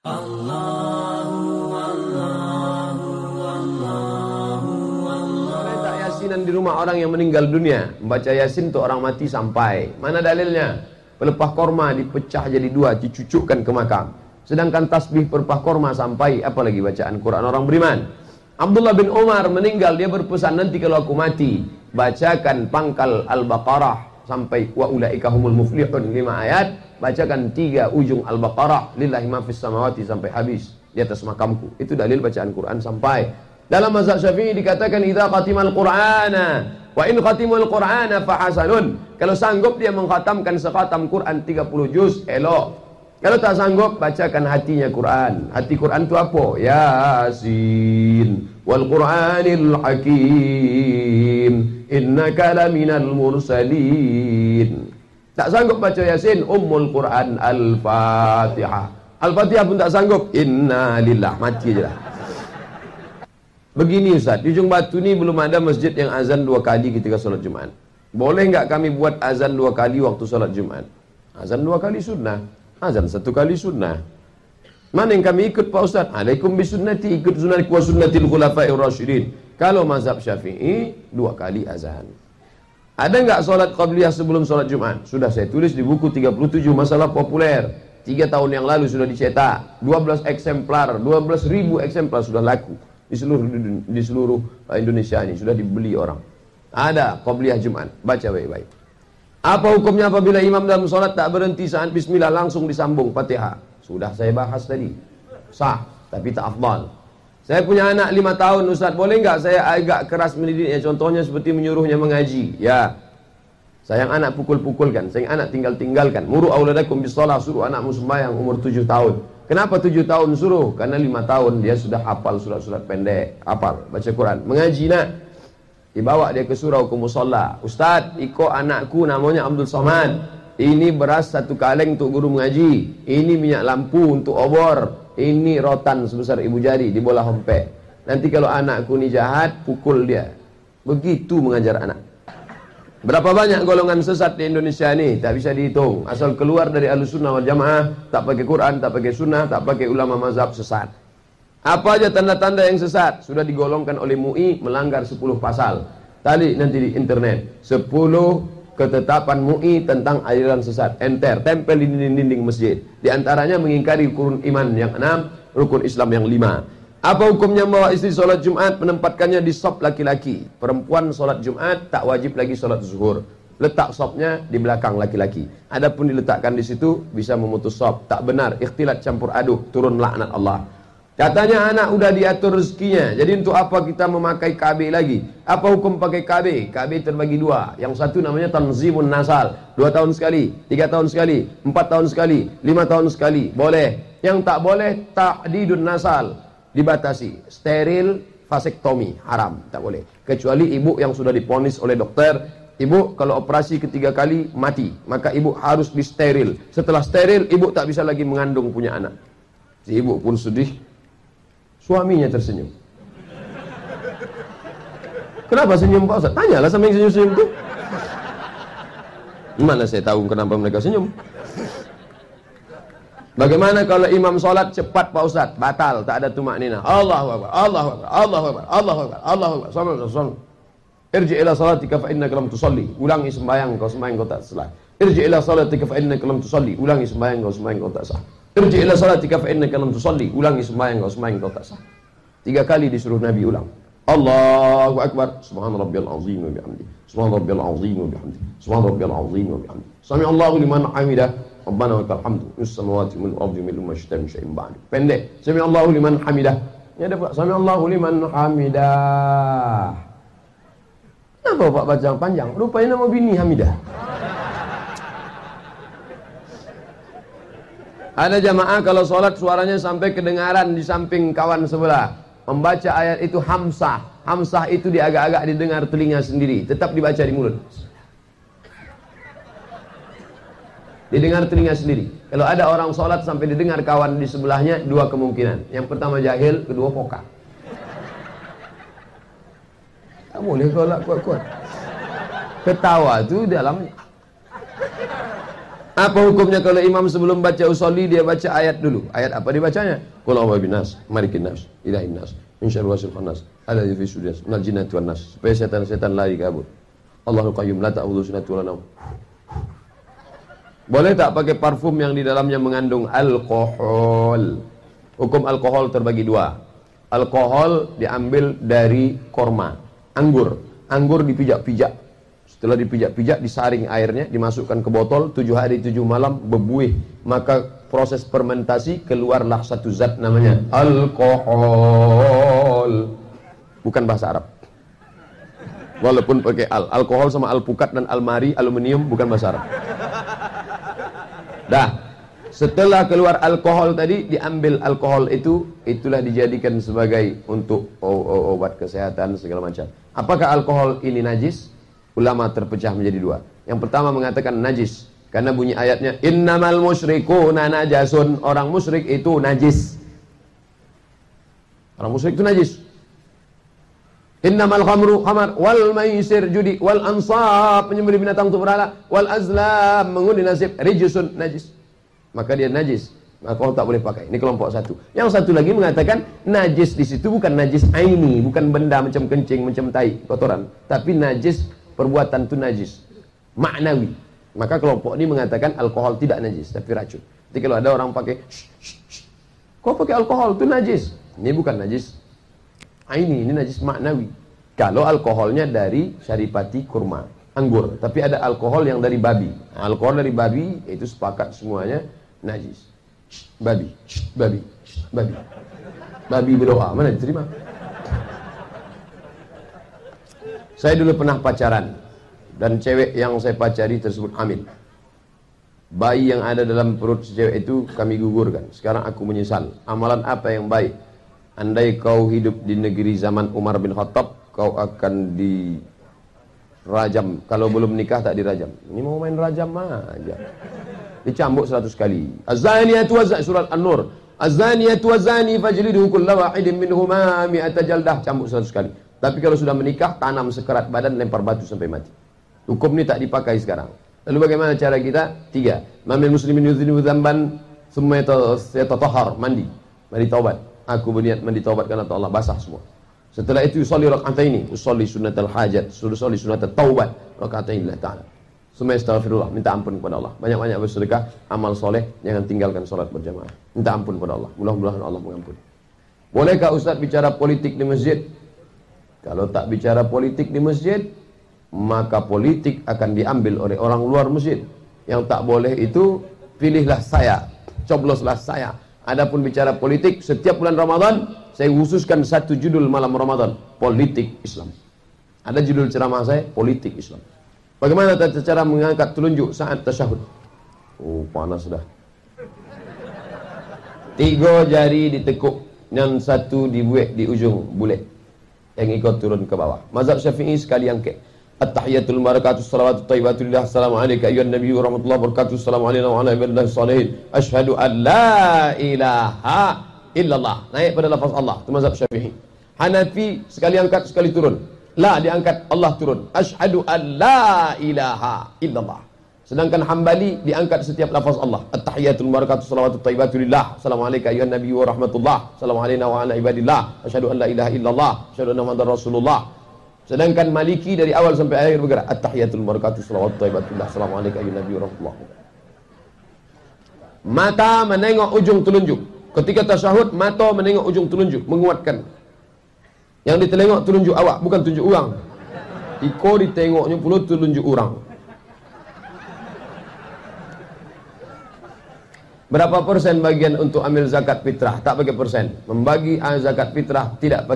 Minta yasinan di rumah orang yang meninggal dunia. Membaca yasin untuk orang mati sampai. Mana dalilnya? Pelepah korma dipecah jadi dua, dicucukkan ke makam. Sedangkan tasbih pelepah korma sampai, apalagi bacaan Quran orang beriman. Abdullah bin Umar meninggal, dia berpesan, nanti kalau aku mati, bacakan pangkal Al-Baqarah sampai wa ulaika humul muflihun 5 ayat, bacakan 3 ujung Al-Baqarah lillahi ma fis samawati sampai habis di atas makamku. Itu dalil bacaan Quran sampai. Dalam mazhab Syafi'i dikatakan idza khatimal Qur'ana wa in khatimul Qur'ana fa hasanun. Kalau sanggup dia mengkhatamkan sekhatam Quran 30 juz, elok. Kalau tak sanggup, bacakan hatinya Quran. Hati Quran itu apa? Yasin wal Qur'anil Hakim innaka laminal mursalin. Tak sanggup baca Yasin, Ummul Quran Al-Fatihah. Al-Fatihah pun tak sanggup, Inna lillah, mati je lah. Begini Ustaz, di Ujung Batu ni belum ada masjid yang azan 2 kali ketika solat Jumat. Boleh enggak kami buat azan 2 kali waktu solat Jumat? Azan 2 kali sunnah, azan 1 kali sunnah. Mana yang kami ikut Pak Ustaz? Alaikum bisunnati, ikut sunnati wa sunnatil khulafa'ir rasyidin. Kalau mazhab Syafi'i 2 kali azan. Ada enggak solat qabliyah sebelum solat Jumat? Sudah saya tulis di buku 37 masalah populer. 3 tahun yang lalu sudah dicetak. 12 eksemplar, 12.000 eksemplar sudah laku di seluruh Indonesia ini, sudah dibeli orang. Ada qabliyah Jumat, baca baik-baik. Apa hukumnya apabila imam dalam solat tak berhenti saat bismillah langsung disambung Fatihah? Sudah saya bahas tadi. Sah, tapi tak afdal. Saya punya anak 5 tahun Ustaz, boleh enggak saya agak keras mendidiknya? Contohnya seperti menyuruhnya mengaji. Ya. Sayang anak pukul-pukulkan, sayang anak tinggal-tinggalkan. Muru auladakum bisalah, suruh anakmu sembahyang umur 7 tahun. Kenapa 7 tahun suruh? Karena 5 tahun dia sudah hafal surat-surat pendek, hafal baca Quran. Mengaji nak. Dibawa dia ke surau, ke musalla. Ustaz, ikut anakku namanya Abdul Somad. Ini beras 1 kaleng untuk guru mengaji. Ini minyak lampu untuk obor. Ini rotan sebesar ibu jari di bola hempek. Nanti kalau anakku ni jahat, pukul dia. Begitu mengajar anak. Berapa banyak golongan sesat di Indonesia ni? Tak bisa dihitung. Asal keluar dari Ahlussunnah wal Jamaah, tak pakai Quran, tak pakai sunnah, tak pakai ulama mazhab, sesat. Apa aja tanda-tanda yang sesat? Sudah digolongkan oleh MUI melanggar 10 pasal. Tadi nanti di internet 10 ketetapan MUI tentang aliran sesat. Enter, tempel di dinding-dinding masjid. Di antaranya mengingkari rukun iman yang 6, rukun Islam yang 5. Apa hukumnya membawa istri solat Jumat menempatkannya di sop laki-laki? Perempuan solat Jumat tak wajib lagi solat zuhur. Letak sopnya di belakang laki-laki. Adapun diletakkan di situ bisa memutus sop. Tak benar, ikhtilat campur aduk, turun laknat Allah. Katanya anak udah diatur rezekinya. Jadi untuk apa kita memakai KB lagi? Apa hukum pakai KB? KB terbagi 2. Yang satu namanya tanzimun nasal. 2 tahun sekali, 3 tahun sekali, 4 tahun sekali, 5 tahun sekali. Boleh. Yang tak boleh ta'didun nasal. Dibatasi. Steril vasektomi. Haram. Tak boleh. Kecuali ibu yang sudah diponis oleh dokter. Ibu kalau operasi ketiga kali mati. Maka ibu harus disteril. Setelah steril, ibu tak bisa lagi mengandung punya anak. Si ibu pun sedih. Suaminya tersenyum. Kenapa senyum Pak Ustaz? Tanyalah sama yang senyum-senyum itu. Mana saya tahu kenapa mereka senyum. Bagaimana kalau imam solat cepat Pak Ustaz? Batal, tak ada tumakninah. Allahu Akbar, Allahu Akbar, Allahu Akbar, Allahu Akbar, Allahu Akbar. Sallallahu. Irji ila salatika fa innaka lam tusalli. Ulangi sembahyang kau tak salah. Irji ila salatika fa innaka lam tusalli. Ulangi sembahyang kau tak sah. Irji ila salatika fa innaka lam tusalli. Ulangi sembahyang kau tak sah. 3 kali disuruh Nabi ulang. Allahu Akbar. Subhana rabbiyal azim wa bihamdi. Subhana rabbiyal azim wa bihamdi. Subhana rabbiyal azim wa bihamdi. Sami Allahu liman hamidah. Rabbana wa lakal hamdu. Fis samawati wal ardi mithlu ma syi'ta min syai'in ba'd. Pendek. Sami Allahu liman hamidah. Ini ada Pak. Sami Allahu liman hamidah. Kenapa Pak baca panjang? Rupanya nama bini Hamidah. Ada jamaah kalau sholat suaranya sampai kedengaran di samping kawan sebelah. Membaca ayat itu hamsah. Hamsah itu diagak-agak didengar telinga sendiri. Tetap dibaca di mulut. Didengar telinga sendiri. Kalau ada orang sholat sampai didengar kawan di sebelahnya, 2 kemungkinan. Yang pertama jahil, kedua pokak. Tak boleh kalau kuat-kuat. Ketawa itu dalam Apa hukumnya kalau imam sebelum baca usolli dia baca ayat dulu? Ayat apa dibacanya? Qul a'udzu binas, malikin nas, ilahin nas, min syarri wasil khannas, alladzi fi sudas, minal jinnati wan nas. Supaya setan-setan lari kabur. Allahul qayyum la ta'khudhuhu sinatun wa la naum. Boleh tak pakai parfum yang di dalamnya mengandung alkohol? Hukum alkohol terbagi dua. Alkohol diambil dari korma, anggur. Anggur dipijak-pijak. Setelah dipijak-pijak, disaring airnya, dimasukkan ke botol, 7 hari 7 malam berbuih. Maka proses fermentasi, keluarlah satu zat namanya alkohol. Bukan bahasa Arab. Walaupun pakai alkohol sama alpukat dan almari, aluminium, bukan bahasa Arab. Dah, setelah keluar alkohol tadi, diambil alkohol itu, itulah dijadikan sebagai untuk obat kesehatan segala macam. Apakah alkohol ini najis? Ulama terpecah menjadi dua. Yang pertama mengatakan najis, karena bunyi ayatnya innamal musyrikuna najasun. Orang musyrik itu najis. Orang musyrik itu najis. Innamal khamru khamar wal maisir judi wal ansab menyembelih binatang untuk berhala wal azlam mengundi nasib rijsun najis. Maka dia najis. Maka orang tak boleh pakai. Ini kelompok satu. Yang satu lagi mengatakan najis di situ bukan najis aini, bukan benda macam kencing, macam tai, kotoran, tapi najis perbuatan itu najis maknawi. Maka kelompok ini mengatakan alkohol tidak najis tapi racun. Jadi kalau ada orang pakai kau pakai alkohol itu najis, ini bukan najis ini najis maknawi. Kalau alkoholnya dari syaripati kurma, anggur, tapi ada alkohol yang dari babi. Alkohol dari babi itu sepakat semuanya najis. Babi berdoa, mana diterima? Saya dulu pernah pacaran dan cewek yang saya pacari tersebut hamil. Bayi yang ada dalam perut si cewek itu kami gugurkan. Sekarang aku menyesal. Amalan apa yang baik? Andai kau hidup di negeri zaman Umar bin Khattab, kau akan dirajam. Kalau belum nikah tak dirajam. Ini mau main rajam aja. Dicambuk 100 kali. Az-zaniyatu waz-zani, surat An-Nur. Az-zaniyatu waz-zani fajlidu kulla wahidin minhuma mi'ata jaldah. Cambuk 100 kali. Tapi kalau sudah menikah, tanam sekerat badan, lempar batu sampai mati. Hukum ini tak dipakai sekarang. Lalu bagaimana cara kita? 3. Mamil muslimin yudhinu dzamban summa yatatahhar, mandi taubat. Aku berniat mandi taubat karena Allah, basah semua. Setelah itu usolli rak'ataini, usolli sunnatul hajat, usolli sunnatul taubat, rak'ataini lillah ta'ala. Summa astaghfirullah, minta ampun kepada Allah. Banyak-banyak bersedekah, amal soleh, jangan tinggalkan salat berjamaah. Minta ampun kepada Allah. Mudah-mudahan Allah mengampuni. Bolehkah Ustaz bicara politik di masjid? Kalau tak bicara politik di masjid, maka politik akan diambil oleh orang luar masjid. Yang tak boleh itu, pilihlah saya, cobloslah saya. Adapun bicara politik, setiap bulan Ramadan, saya khususkan satu judul malam Ramadan, politik Islam. Ada judul ceramah saya, politik Islam. Bagaimana tata cara mengangkat telunjuk saat tasyahud? Oh, panas dah. 3 jari ditekuk, yang 1 dibuat di ujung bulet. Yang ikut turun ke bawah. Mazhab Syafi'i sekali angkat. At-tahiyatul barakatuh salawatut thayyibatu lillah. Assalamu alayka ayyuhan nabiyyu wa rahmatullahi wa barakatuh. Assalamu alayna wa ala ibadillahi shalihin. Asyhadu an la ilaha illallah. Naik pada lafaz Allah. Itu mazhab Syafi'i. Hanafi sekali angkat sekali turun. La diangkat, Allah turun. Asyhadu an la ilaha illallah. Sedangkan Hambali diangkat setiap lafaz Allah. At-tahiyatul barakatuh salawatut thayyibatu lillah. Assalamu alayka ayyuhan nabiyyu wa rahmatullah. Assalamu alayna wa ala ibadillah. Asyhadu an la ilaha illallah. Asyhadu anna muhammadar rasulullah. Sedangkan Maliki dari awal sampai akhir bergerak. At-tahiyatul barakatuh salawatut thayyibatu lillah. Assalamu alayka ayyuhan nabiyyu wa rahmatullah. Mata menengok ujung telunjuk. Ketika tasyahud, mata menengok ujung telunjuk, menguatkan. Yang ditelengok telunjuk awak, bukan telunjuk orang. Iko ditengoknya pula telunjuk orang. Berapa persen bagian untuk ambil zakat fitrah? Tak pakai persen. Membagi zakat fitrah tidak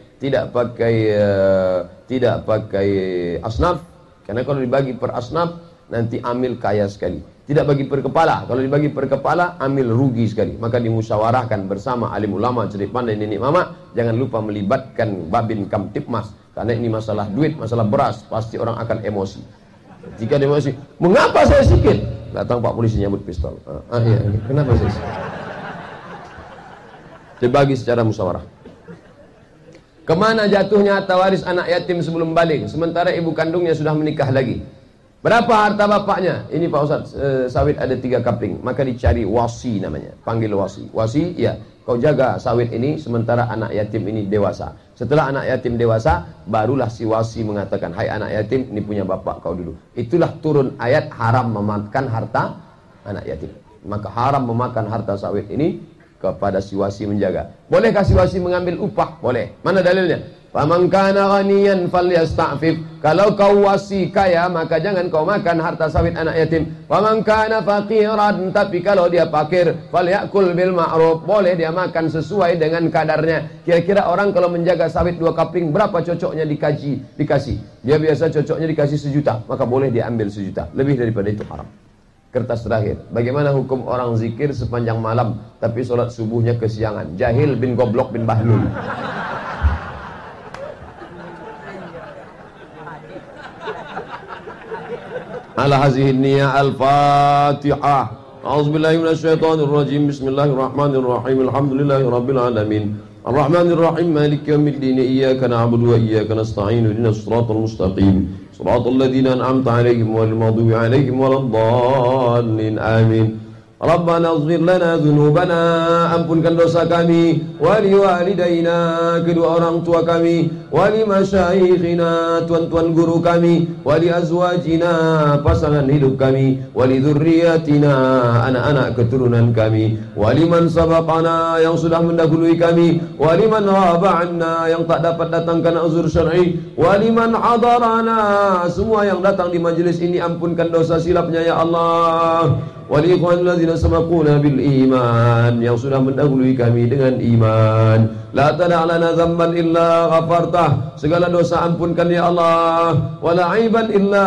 pakai asnaf. Karena kalau dibagi per asnaf nanti amil kaya sekali. Tidak bagi per kepala. Kalau dibagi per kepala amil rugi sekali. Maka dimusyawarahkan bersama alim ulama, cerdik pandai, nenek mama. Jangan lupa melibatkan babin kamtipmas. Karena ini masalah duit, masalah beras, pasti orang akan emosi. Jika dia emosi, mengapa saya sikit? Datang Pak Polisi nyambut pistol. Iya. Kenapa sih? Dibagi secara musyawarah. Kemana jatuhnya harta waris anak yatim sebelum balik, sementara ibu kandungnya sudah menikah lagi? Berapa harta bapaknya? Ini Pak Ustaz, sawit ada 3 kapling. Maka dicari wasi namanya. Panggil wasi. Wasi, ya, kau jaga sawit ini sementara anak yatim ini dewasa. Setelah anak yatim dewasa, barulah si wasi mengatakan, hai anak yatim, ini punya bapak kau dulu. Itulah turun ayat haram memakan harta anak yatim. Maka haram memakan harta sawit ini kepada si wasi menjaga. Bolehkah si wasi mengambil upah? Boleh. Mana dalilnya? Faman kana ghaniyan falyasta'fif. Kalau kau wasi kaya, maka jangan kau makan harta sawit anak yatim. Faman kana faqiran, tapi kalau dia fakir, falyakul bil ma'ruf. Boleh dia makan sesuai dengan kadarnya. Kira-kira orang kalau menjaga sawit 2 kapling, berapa cocoknya dikasih? Dia biasa cocoknya dikasih 1 juta, maka boleh dia ambil 1 juta. Lebih daripada itu haram. Kertas terakhir. Bagaimana hukum orang zikir sepanjang malam tapi sholat subuhnya kesiangan? Jahil bin goblok bin bahlul. Ala hazihi niyah al-Fatihah. A'udzubillahi minasyaitonir rajim. Bismillahirrahmanirrahim. Alhamdulillahi rabbil alamin. Ar-Rahmanir-Rahim. Maliki yaumiddin. Iyyaka na'budu wa iyyaka nasta'in. Ihdinas siratal mustaqim. Siratal ladzina an'amta 'alaihim ghairil maghdubi 'alaihim waladdallin. Amin. Rabbana ighfir lana dzunubana, ampunkan dosa kami, wali walidaina, kedua orang tua kami, wali masyayikhina, tuan-tuan guru kami, wali azwajina, pasangan hidup kami, wali dzurriyyatina, anak-anak keturunan kami, wali man sabaqana, yang sudah mendahului kami, wali man ghaba anna, yang tak dapat datang karena uzur syar'i, wali man hadarana, semua yang datang di majelis ini ampunkan dosa silapnya ya Allah. Wali ikhwanul ladzina sabaquna bil iman, yang sudah mendahului kami dengan iman. La tada' lana dzamban illa ghafartah, segala dosa ampunkan ya Allah. Wala aiban illa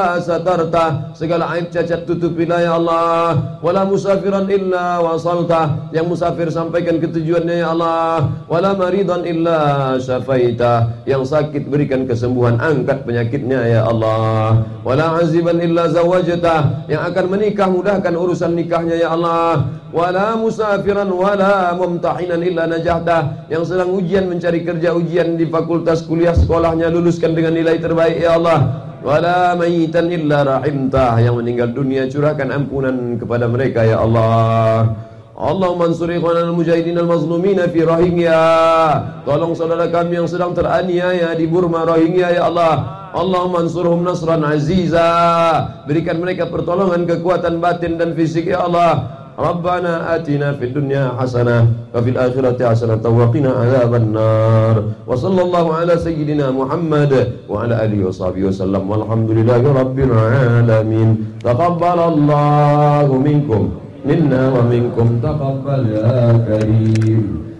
satartah, segala aib cacat tutupilah ya Allah. Wala musafiran illa wasaltah, yang musafir sampaikan ke tujuannya ya Allah. Wala maridan illa syafaitah, yang sakit berikan kesembuhan, angkat penyakitnya ya Allah. Wala aziban illa zawajtah, yang akan menikah mudahkan urusan nikahnya ya Allah. Wala musafiran wala mumtahinan illa najahtah, yang sedang ujian mencari kerja, ujian di fakultas kuliah sekolahnya luluskan dengan nilai terbaik ya Allah. Wala mayitan illa rahimtah, yang meninggal dunia curahkan ampunan kepada mereka ya Allah. Allahumma ansur ikhwanal mujahidin al-mazlumina fi Rohingya, tolong saudara kami yang sedang teraniaya di Burma Rohingya ya Allah. Allahumma ansurhum nasran aziza, berikan mereka pertolongan, kekuatan batin dan fisik ya Allah. Rabbana atina fid dunya hasanah wa fil akhirati hasanah wa qina adzaban nar. Wa sallallahu ala sayyidina Muhammad wa ala alihi washabihi wasallam. Walhamdulillahi rabbil alamin. Taqabbalallahu minkum minna wa minkum taqabbal ya karim.